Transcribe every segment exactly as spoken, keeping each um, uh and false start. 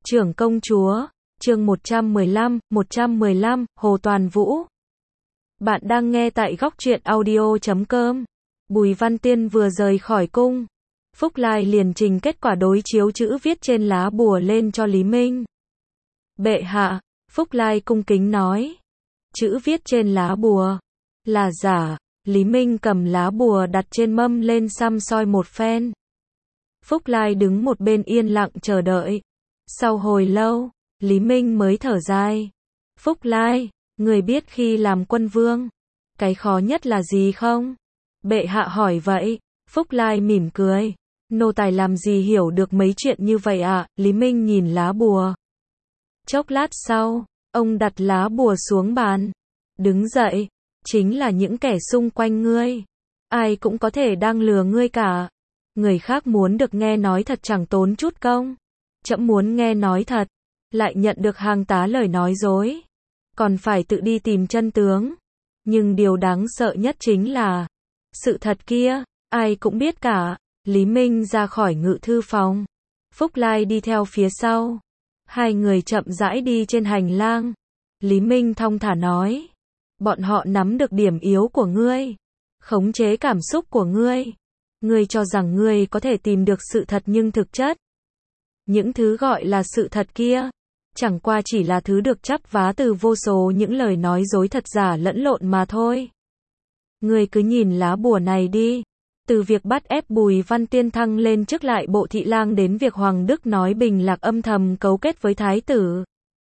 Trưởng công chúa, chương một trăm mười lăm, một trăm mười lăm, Hồ Toàn Vũ. Bạn đang nghe tại góc truyện audio chấm com. Bùi Văn Tiên vừa rời khỏi cung. Phúc Lai liền trình kết quả đối chiếu chữ viết trên lá bùa lên cho Lý Minh. Bệ hạ, Phúc Lai cung kính nói. Chữ viết trên lá bùa là giả. Lý Minh cầm lá bùa đặt trên mâm lên xăm soi một phen. Phúc Lai đứng một bên yên lặng chờ đợi. Sau hồi lâu, Lý Minh mới thở dài. Phúc Lai, người biết khi làm quân vương, cái khó nhất là gì không? Bệ hạ hỏi vậy. Phúc Lai mỉm cười. Nô tài làm gì hiểu được mấy chuyện như vậy ạ? À? Lý Minh nhìn lá bùa. Chốc lát sau, ông đặt lá bùa xuống bàn. Đứng dậy. Chính là những kẻ xung quanh ngươi. Ai cũng có thể đang lừa ngươi cả. Người khác muốn được nghe nói thật chẳng tốn chút công. Trẫm muốn nghe nói thật, lại nhận được hàng tá lời nói dối. Còn phải tự đi tìm chân tướng. Nhưng điều đáng sợ nhất chính là sự thật kia, ai cũng biết cả. Lý Minh ra khỏi ngự thư phòng. Phúc Lai đi theo phía sau. Hai người chậm rãi đi trên hành lang. Lý Minh thong thả nói. Bọn họ nắm được điểm yếu của ngươi. Khống chế cảm xúc của ngươi. Ngươi cho rằng ngươi có thể tìm được sự thật nhưng thực chất. Những thứ gọi là sự thật kia. Chẳng qua chỉ là thứ được chắp vá từ vô số những lời nói dối thật giả lẫn lộn mà thôi. Ngươi cứ nhìn lá bùa này đi. Từ việc bắt ép Bùi Văn Tiên thăng lên chức lại bộ thị lang đến việc Hoàng Đức nói Bình Lạc âm thầm cấu kết với thái tử.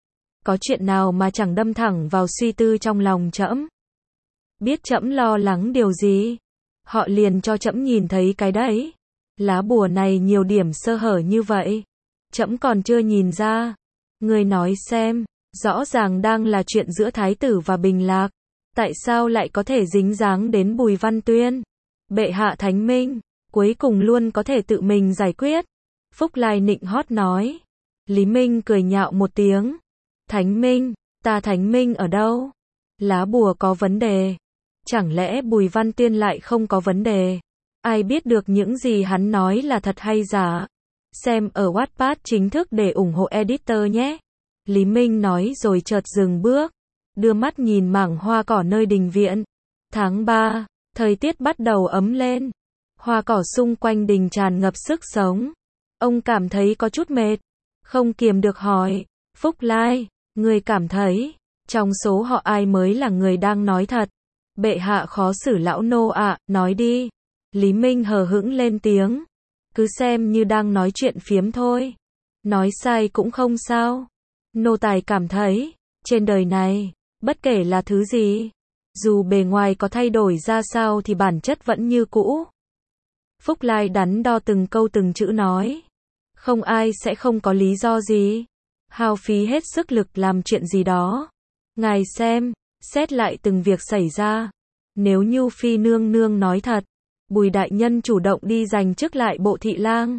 Có chuyện nào mà chẳng đâm thẳng vào suy tư trong lòng trẫm. Biết trẫm lo lắng điều gì, họ liền cho trẫm nhìn thấy cái đấy. Lá bùa này nhiều điểm sơ hở như vậy, trẫm còn chưa nhìn ra. Ngươi nói xem, rõ ràng đang là chuyện giữa thái tử và Bình Lạc, tại sao lại có thể dính dáng đến Bùi Văn Tuyên? Bệ hạ thánh minh, cuối cùng luôn có thể tự mình giải quyết. Phúc Lai nịnh hót nói. Lý Minh cười nhạo một tiếng. Thánh minh, ta thánh minh ở đâu? Lá bùa có vấn đề. Chẳng lẽ Bùi Văn Tuyên lại không có vấn đề? Ai biết được những gì hắn nói là thật hay giả? Xem ở Wattpad chính thức để ủng hộ editor nhé. Lý Minh nói rồi chợt dừng bước. Đưa mắt nhìn mảng hoa cỏ nơi đình viện. Tháng ba, thời tiết bắt đầu ấm lên. Hoa cỏ xung quanh đình tràn ngập sức sống. Ông cảm thấy có chút mệt. Không kiềm được hỏi. Phúc Lai, người cảm thấy, trong số họ ai mới là người đang nói thật? Bệ hạ khó xử lão nô ạ, à, nói đi. Lý Minh hờ hững lên tiếng. Cứ xem như đang nói chuyện phiếm thôi. Nói sai cũng không sao. Nô tài cảm thấy, trên đời này, bất kể là thứ gì, dù bề ngoài có thay đổi ra sao thì bản chất vẫn như cũ. Phúc Lai đắn đo từng câu từng chữ nói. Không ai sẽ không có lý do gì hao phí hết sức lực làm chuyện gì đó. Ngài xem, xét lại từng việc xảy ra. Nếu như Phi nương nương nói thật, Bùi đại nhân chủ động đi giành chức lại bộ thị lang.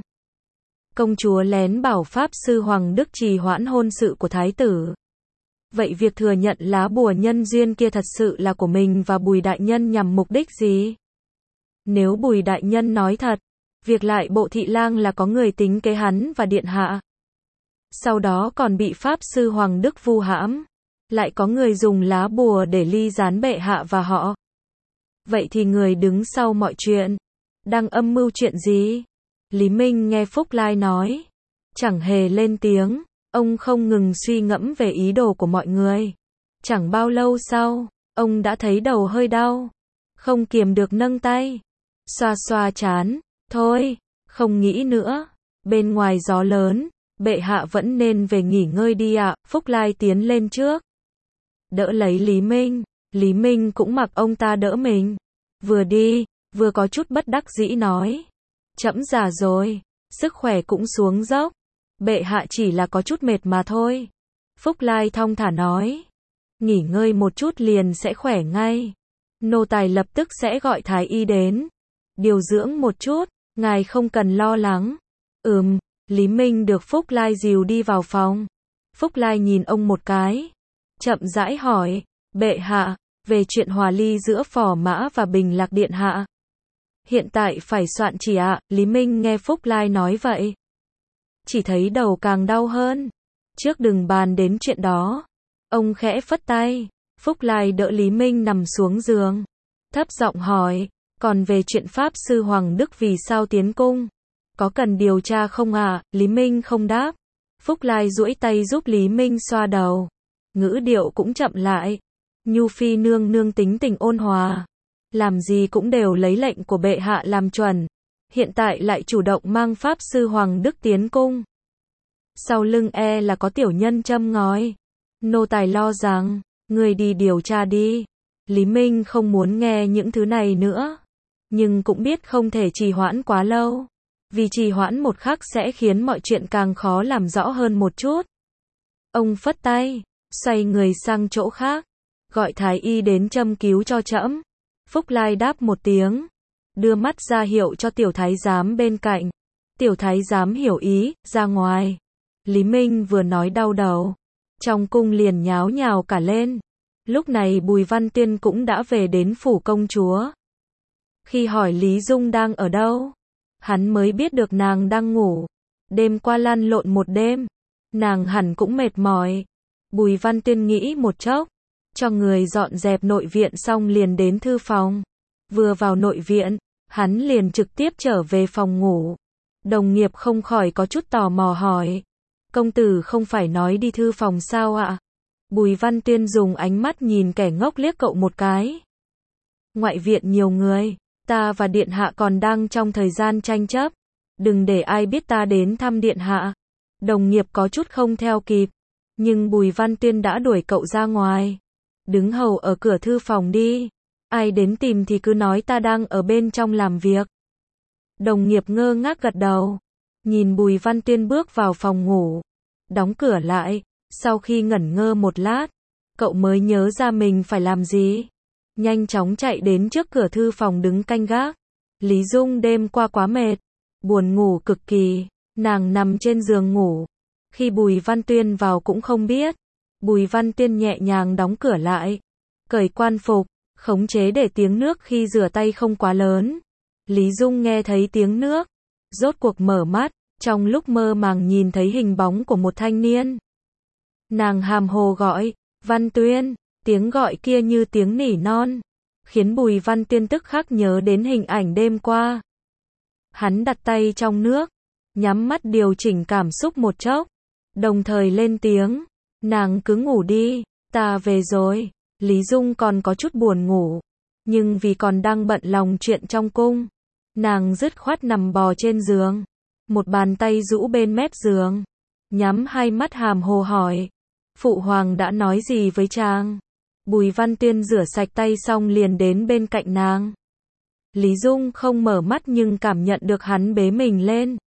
Công chúa lén bảo pháp sư Hoàng Đức trì hoãn hôn sự của thái tử. Vậy việc thừa nhận lá bùa nhân duyên kia thật sự là của mình và Bùi đại nhân nhằm mục đích gì? Nếu Bùi đại nhân nói thật, việc lại bộ thị lang là có người tính kế hắn và điện hạ. Sau đó còn bị pháp sư Hoàng Đức vu hãm. Lại có người dùng lá bùa để ly gián bệ hạ và họ. Vậy thì người đứng sau mọi chuyện đang âm mưu chuyện gì? Lý Minh nghe Phúc Lai nói, chẳng hề lên tiếng. Ông không ngừng suy ngẫm về ý đồ của mọi người. Chẳng bao lâu sau, ông đã thấy đầu hơi đau. Không kiềm được nâng tay. Xoa xoa trán. Thôi, không nghĩ nữa. Bên ngoài gió lớn. Bệ hạ vẫn nên về nghỉ ngơi đi ạ. À. Phúc Lai tiến lên trước. Đỡ lấy Lý Minh. Lý Minh cũng mặc ông ta đỡ mình. Vừa đi, vừa có chút bất đắc dĩ nói. Trẫm già rồi. Sức khỏe cũng xuống dốc. Bệ hạ chỉ là có chút mệt mà thôi. Phúc Lai thong thả nói. Nghỉ ngơi một chút liền sẽ khỏe ngay. Nô tài lập tức sẽ gọi thái y đến. Điều dưỡng một chút. Ngài không cần lo lắng. Ừm. Lý Minh được Phúc Lai dìu đi vào phòng. Phúc Lai nhìn ông một cái. Chậm rãi hỏi. Bệ hạ, về chuyện hòa ly giữa Phò Mã và Bình Lạc điện hạ. Hiện tại phải soạn chỉ ạ. Lý Minh nghe Phúc Lai nói vậy. Chỉ thấy đầu càng đau hơn. Trước đừng bàn đến chuyện đó. Ông khẽ phất tay. Phúc Lai đỡ Lý Minh nằm xuống giường. Thấp giọng hỏi, còn về chuyện Pháp Sư Hoàng Đức vì sao tiến cung? Có cần điều tra không ạ? À? Lý Minh không đáp. Phúc Lai duỗi tay giúp Lý Minh xoa đầu. Ngữ điệu cũng chậm lại. Nhu Phi nương nương tính tình ôn hòa. Làm gì cũng đều lấy lệnh của bệ hạ làm chuẩn. Hiện tại lại chủ động mang Pháp Sư Hoàng Đức tiến cung. Sau lưng e là có tiểu nhân châm ngòi. Nô tài lo rằng, người đi điều tra đi. Lý Minh không muốn nghe những thứ này nữa. Nhưng cũng biết không thể trì hoãn quá lâu. Vì trì hoãn một khắc sẽ khiến mọi chuyện càng khó làm rõ hơn một chút. Ông phất tay, xoay người sang chỗ khác. Gọi thái y đến châm cứu cho trẫm. Phúc Lai đáp một tiếng. Đưa mắt ra hiệu cho tiểu thái giám bên cạnh. Tiểu thái giám hiểu ý, ra ngoài. Lý Minh vừa nói đau đầu. Trong cung liền nháo nhào cả lên. Lúc này Bùi Văn Tiên cũng đã về đến phủ công chúa. Khi hỏi Lý Dung đang ở đâu, hắn mới biết được nàng đang ngủ. Đêm qua lăn lộn một đêm, nàng hẳn cũng mệt mỏi. Bùi Văn Tiên nghĩ một chốc, cho người dọn dẹp nội viện xong liền đến thư phòng. Vừa vào nội viện, hắn liền trực tiếp trở về phòng ngủ. Đồng nghiệp không khỏi có chút tò mò hỏi, công tử không phải nói đi thư phòng sao ạ? Bùi Văn Tiên dùng ánh mắt nhìn kẻ ngốc liếc cậu một cái. Ngoại viện nhiều người, ta và điện hạ còn đang trong thời gian tranh chấp. Đừng để ai biết ta đến thăm điện hạ. Đồng nghiệp có chút không theo kịp. Nhưng Bùi Văn Tiên đã đuổi cậu ra ngoài. Đứng hầu ở cửa thư phòng đi. Ai đến tìm thì cứ nói ta đang ở bên trong làm việc. Đồng nghiệp ngơ ngác gật đầu. Nhìn Bùi Văn Tiên bước vào phòng ngủ. Đóng cửa lại. Sau khi ngẩn ngơ một lát, cậu mới nhớ ra mình phải làm gì. Nhanh chóng chạy đến trước cửa thư phòng đứng canh gác. Lý Dung đêm qua quá mệt, buồn ngủ cực kỳ, nàng nằm trên giường ngủ. Khi Bùi Văn Tuyên vào cũng không biết. Bùi Văn Tuyên nhẹ nhàng đóng cửa lại, cởi quan phục, khống chế để tiếng nước khi rửa tay không quá lớn. Lý Dung nghe thấy tiếng nước, rốt cuộc mở mắt, trong lúc mơ màng nhìn thấy hình bóng của một thanh niên. Nàng hàm hồ gọi, Văn Tuyên, tiếng gọi kia như tiếng nỉ non, khiến Bùi Văn Tuyên tức khắc nhớ đến hình ảnh đêm qua. Hắn đặt tay trong nước, nhắm mắt điều chỉnh cảm xúc một chốc, đồng thời lên tiếng, nàng cứ ngủ đi, ta về rồi. Lý Dung còn có chút buồn ngủ, nhưng vì còn đang bận lòng chuyện trong cung, nàng dứt khoát nằm bò trên giường, một bàn tay rũ bên mép giường, nhắm hai mắt hàm hồ hỏi, phụ hoàng đã nói gì với chàng? Bùi Văn Tiên rửa sạch tay xong liền đến bên cạnh nàng. Lý Dung không mở mắt nhưng cảm nhận được hắn bế mình lên.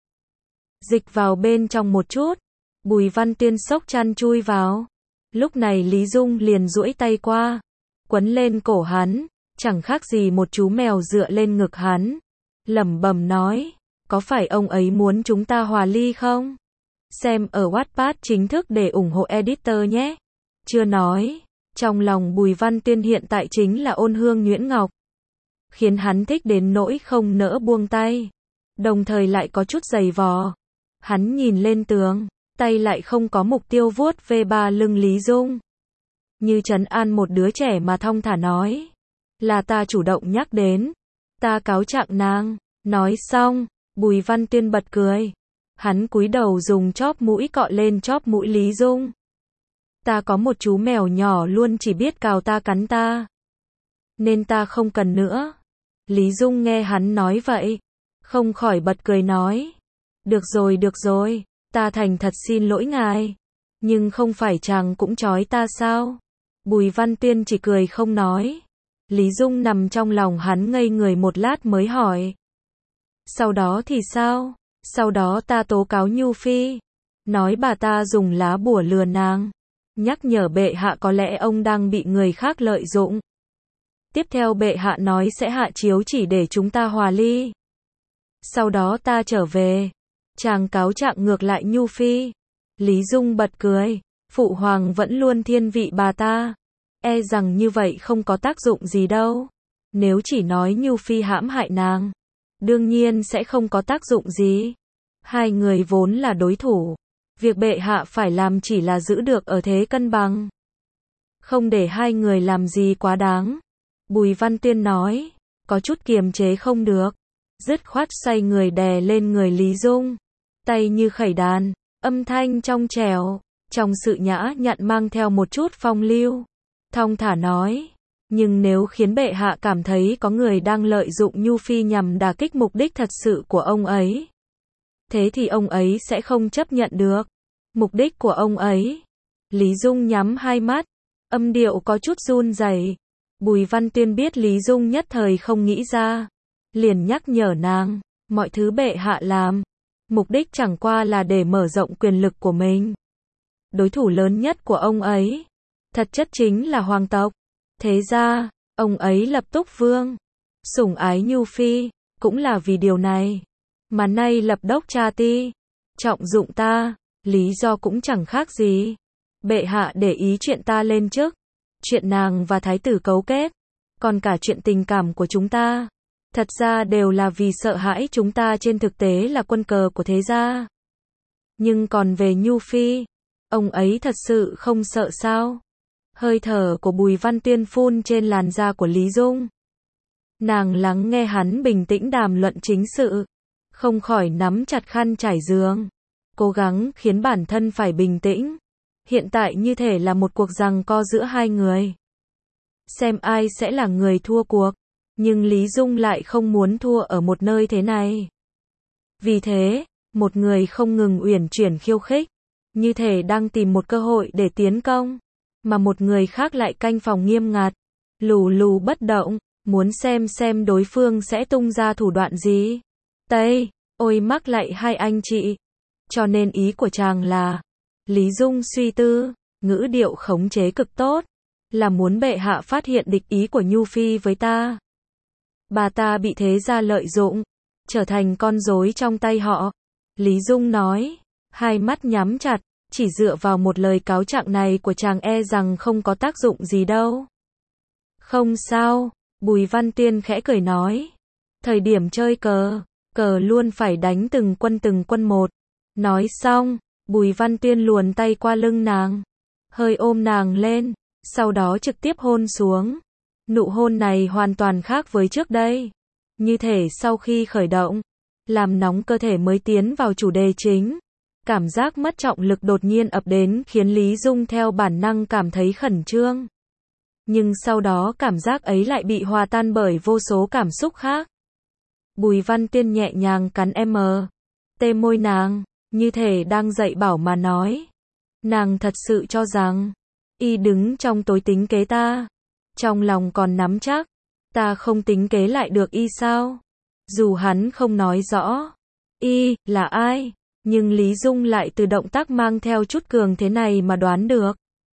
Dịch vào bên trong một chút. Bùi Văn Tiên xốc chăn chui vào. Lúc này Lý Dung liền duỗi tay qua, quấn lên cổ hắn, chẳng khác gì một chú mèo dựa lên ngực hắn. Lẩm bẩm nói, có phải ông ấy muốn chúng ta hòa ly không? Xem ở Wattpad chính thức để ủng hộ editor nhé. Chưa nói, trong lòng Bùi Văn Tiên hiện tại chính là Ôn Hương Nhuyễn Ngọc, khiến hắn thích đến nỗi không nỡ buông tay, đồng thời lại có chút giày vò. Hắn nhìn lên tường, tay lại không có mục tiêu vuốt về ba lưng Lý Dung. Như trấn an một đứa trẻ mà thong thả nói, là ta chủ động nhắc đến, ta cáo trạng nàng. Nói xong, Bùi Văn Tiên bật cười. Hắn cúi đầu dùng chóp mũi cọ lên chóp mũi Lý Dung. Ta có một chú mèo nhỏ luôn chỉ biết cào ta cắn ta, nên ta không cần nữa. Lý Dung nghe hắn nói vậy, không khỏi bật cười nói, được rồi được rồi, ta thành thật xin lỗi ngài, nhưng không phải chàng cũng trói ta sao? Bùi Văn Tuyên chỉ cười không nói. Lý Dung nằm trong lòng hắn ngây người một lát mới hỏi, sau đó thì sao? Sau đó ta tố cáo Nhu Phi, nói bà ta dùng lá bùa lừa nàng, nhắc nhở bệ hạ có lẽ ông đang bị người khác lợi dụng. Tiếp theo bệ hạ nói sẽ hạ chiếu chỉ để chúng ta hòa ly. Sau đó ta trở về, chàng cáo trạng ngược lại Nhu Phi. Lý Dung bật cười, phụ hoàng vẫn luôn thiên vị bà ta, e rằng như vậy không có tác dụng gì đâu. Nếu chỉ nói Nhu Phi hãm hại nàng, đương nhiên sẽ không có tác dụng gì. Hai người vốn là đối thủ, Việc bệ hạ phải làm chỉ là giữ được ở thế cân bằng. Không để hai người làm gì quá đáng. Bùi Văn Tiên nói, có chút kiềm chế không được. Dứt khoát xoay người đè lên người Lý Dung. Tay như khẩy đàn, âm thanh trong trẻo, trong sự nhã nhặn mang theo một chút phong lưu. Thong thả nói, nhưng nếu khiến bệ hạ cảm thấy có người đang lợi dụng Nhu Phi nhằm đả kích mục đích thật sự của ông ấy, thế thì ông ấy sẽ không chấp nhận được. Mục đích của ông ấy. Lý Dung nhắm hai mắt, âm điệu có chút run rẩy. Bùi Văn Tiên biết Lý Dung nhất thời không nghĩ ra, liền nhắc nhở nàng, mọi thứ bệ hạ làm, mục đích chẳng qua là để mở rộng quyền lực của mình. Đối thủ lớn nhất của ông ấy, thật chất chính là hoàng tộc. Thế ra, ông ấy lập Túc Vương, sủng ái Nhu Phi, cũng là vì điều này. Mà nay lập Đốc Cha Ti, trọng dụng ta, lý do cũng chẳng khác gì. Bệ hạ để ý chuyện ta lên chức, chuyện nàng và thái tử cấu kết, còn cả chuyện tình cảm của chúng ta, thật ra đều là vì sợ hãi chúng ta trên thực tế là quân cờ của thế gia. Nhưng còn về Nhu Phi, ông ấy thật sự không sợ sao? Hơi thở của Bùi Văn Tiên phun trên làn da của Lý Dung. Nàng lắng nghe hắn bình tĩnh đàm luận chính sự, không khỏi nắm chặt khăn trải giường, cố gắng khiến bản thân phải bình tĩnh. Hiện tại như thể là một cuộc giằng co giữa hai người. Xem ai sẽ là người thua cuộc, nhưng Lý Dung lại không muốn thua ở một nơi thế này. Vì thế, một người không ngừng uyển chuyển khiêu khích, như thể đang tìm một cơ hội để tiến công, mà một người khác lại canh phòng nghiêm ngặt, lù lù bất động, muốn xem xem đối phương sẽ tung ra thủ đoạn gì. Tây, ôi mắc lại hai anh chị. Cho nên ý của chàng là, Lý Dung suy tư, ngữ điệu khống chế cực tốt, là muốn bệ hạ phát hiện địch ý của Nhu Phi với ta. Bà ta bị thế gia lợi dụng, trở thành con rối trong tay họ. Lý Dung nói, hai mắt nhắm chặt, chỉ dựa vào một lời cáo trạng này của chàng e rằng không có tác dụng gì đâu. Không sao, Bùi Văn Tiên khẽ cười nói. Thời điểm chơi cờ, cờ luôn phải đánh từng quân từng quân một. Nói xong, Bùi Văn Tiên luồn tay qua lưng nàng, hơi ôm nàng lên, sau đó trực tiếp hôn xuống. Nụ hôn này hoàn toàn khác với trước đây. Như thể sau khi khởi động, làm nóng cơ thể mới tiến vào chủ đề chính. Cảm giác mất trọng lực đột nhiên ập đến khiến Lý Dung theo bản năng cảm thấy khẩn trương. Nhưng sau đó cảm giác ấy lại bị hòa tan bởi vô số cảm xúc khác. Bùi Văn Tiên nhẹ nhàng cắn em tê môi nàng, như thể đang dạy bảo mà nói. Nàng thật sự cho rằng, y đứng trong tối tính kế ta. Trong lòng còn nắm chắc, ta không tính kế lại được y sao? Dù hắn không nói rõ, y là ai, nhưng Lý Dung lại từ động tác mang theo chút cường thế này mà đoán được.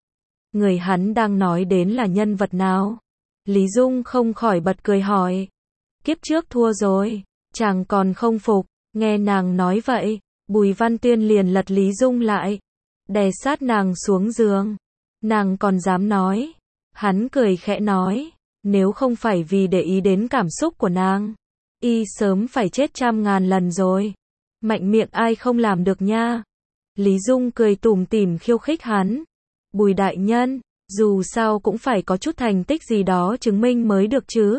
Người hắn đang nói đến là nhân vật nào? Lý Dung không khỏi bật cười hỏi. Kiếp trước thua rồi, chàng còn không phục. Nghe nàng nói vậy, Bùi Văn Tiên liền lật Lý Dung lại, đè sát nàng xuống giường. Nàng còn dám nói. Hắn cười khẽ nói, nếu không phải vì để ý đến cảm xúc của nàng, y sớm phải chết trăm ngàn lần rồi. Mạnh miệng ai không làm được nha. Lý Dung cười tủm tỉm khiêu khích hắn. Bùi đại nhân, dù sao cũng phải có chút thành tích gì đó chứng minh mới được chứ.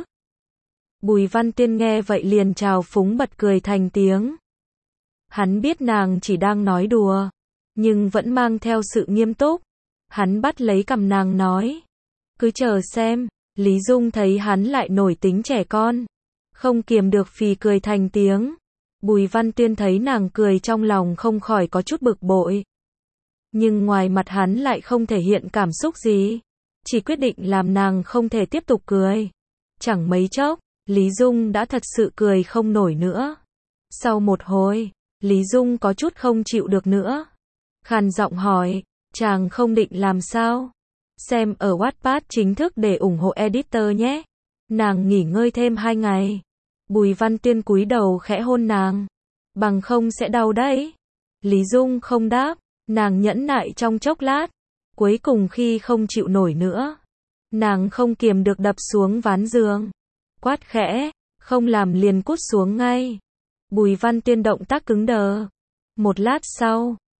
Bùi Văn Tiên nghe vậy liền trào phúng bật cười thành tiếng. Hắn biết nàng chỉ đang nói đùa, nhưng vẫn mang theo sự nghiêm túc. Hắn bắt lấy cằm nàng nói, cứ chờ xem. Lý Dung thấy hắn lại nổi tính trẻ con, không kiềm được phì cười thành tiếng. Bùi Văn Tiên thấy nàng cười trong lòng không khỏi có chút bực bội. Nhưng ngoài mặt hắn lại không thể hiện cảm xúc gì, chỉ quyết định làm nàng không thể tiếp tục cười. Chẳng mấy chốc, Lý Dung đã thật sự cười không nổi nữa. Sau một hồi, Lý Dung có chút không chịu được nữa, khàn giọng hỏi, chàng không định làm sao? Xem ở Wattpad chính thức để ủng hộ editor nhé. Nàng nghỉ ngơi thêm hai ngày. Bùi Văn Tiên cúi đầu khẽ hôn nàng. Bằng không sẽ đau đấy. Lý Dung không đáp. Nàng nhẫn nại trong chốc lát. Cuối cùng khi không chịu nổi nữa, nàng không kiềm được đập xuống ván giường. Quát khẽ, không làm liền cút xuống ngay. Bùi Văn Tiên động tác cứng đờ. Một lát sau,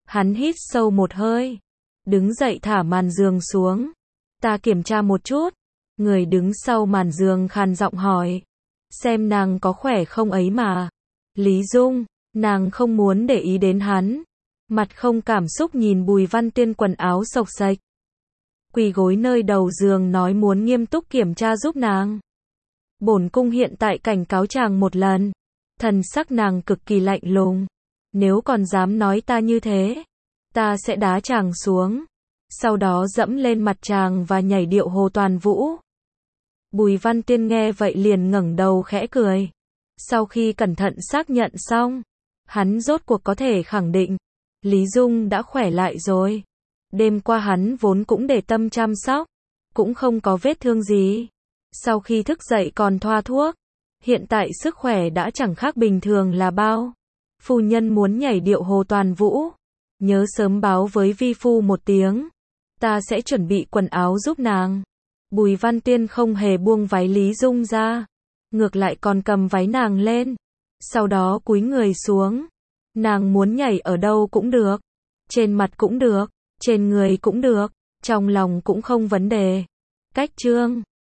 Hắn hít sâu một hơi, đứng dậy thả màn giường xuống. Ta kiểm tra một chút. Người đứng sau màn giường khàn giọng hỏi. Xem nàng có khỏe không ấy mà. Lý Dung, nàng không muốn để ý đến hắn. Mặt không cảm xúc nhìn Bùi Văn Tiên quần áo xộc xệch. Quỳ gối nơi đầu giường nói muốn nghiêm túc kiểm tra giúp nàng. Bổn cung hiện tại cảnh cáo chàng một lần. Thần sắc nàng cực kỳ lạnh lùng. Nếu còn dám nói ta như thế, ta sẽ đá chàng xuống. Sau đó dẫm lên mặt chàng và nhảy điệu Hồ Toàn Vũ. Bùi Văn Tiên nghe vậy liền ngẩng đầu khẽ cười. Sau khi cẩn thận xác nhận xong, hắn rốt cuộc có thể khẳng định, Lý Dung đã khỏe lại rồi. Đêm qua hắn vốn cũng để tâm chăm sóc, cũng không có vết thương gì. Sau khi thức dậy còn thoa thuốc, hiện tại sức khỏe đã chẳng khác bình thường là bao. Phu nhân muốn nhảy điệu Hồ Toàn Vũ, nhớ sớm báo với vi phu một tiếng. Ta sẽ chuẩn bị quần áo giúp nàng. Bùi Văn Tiên không hề buông váy Lý Dung ra, ngược lại còn cầm váy nàng lên. Sau đó cúi người xuống. Nàng muốn nhảy ở đâu cũng được, trên mặt cũng được, trên người cũng được, trong lòng cũng không vấn đề. Cách chương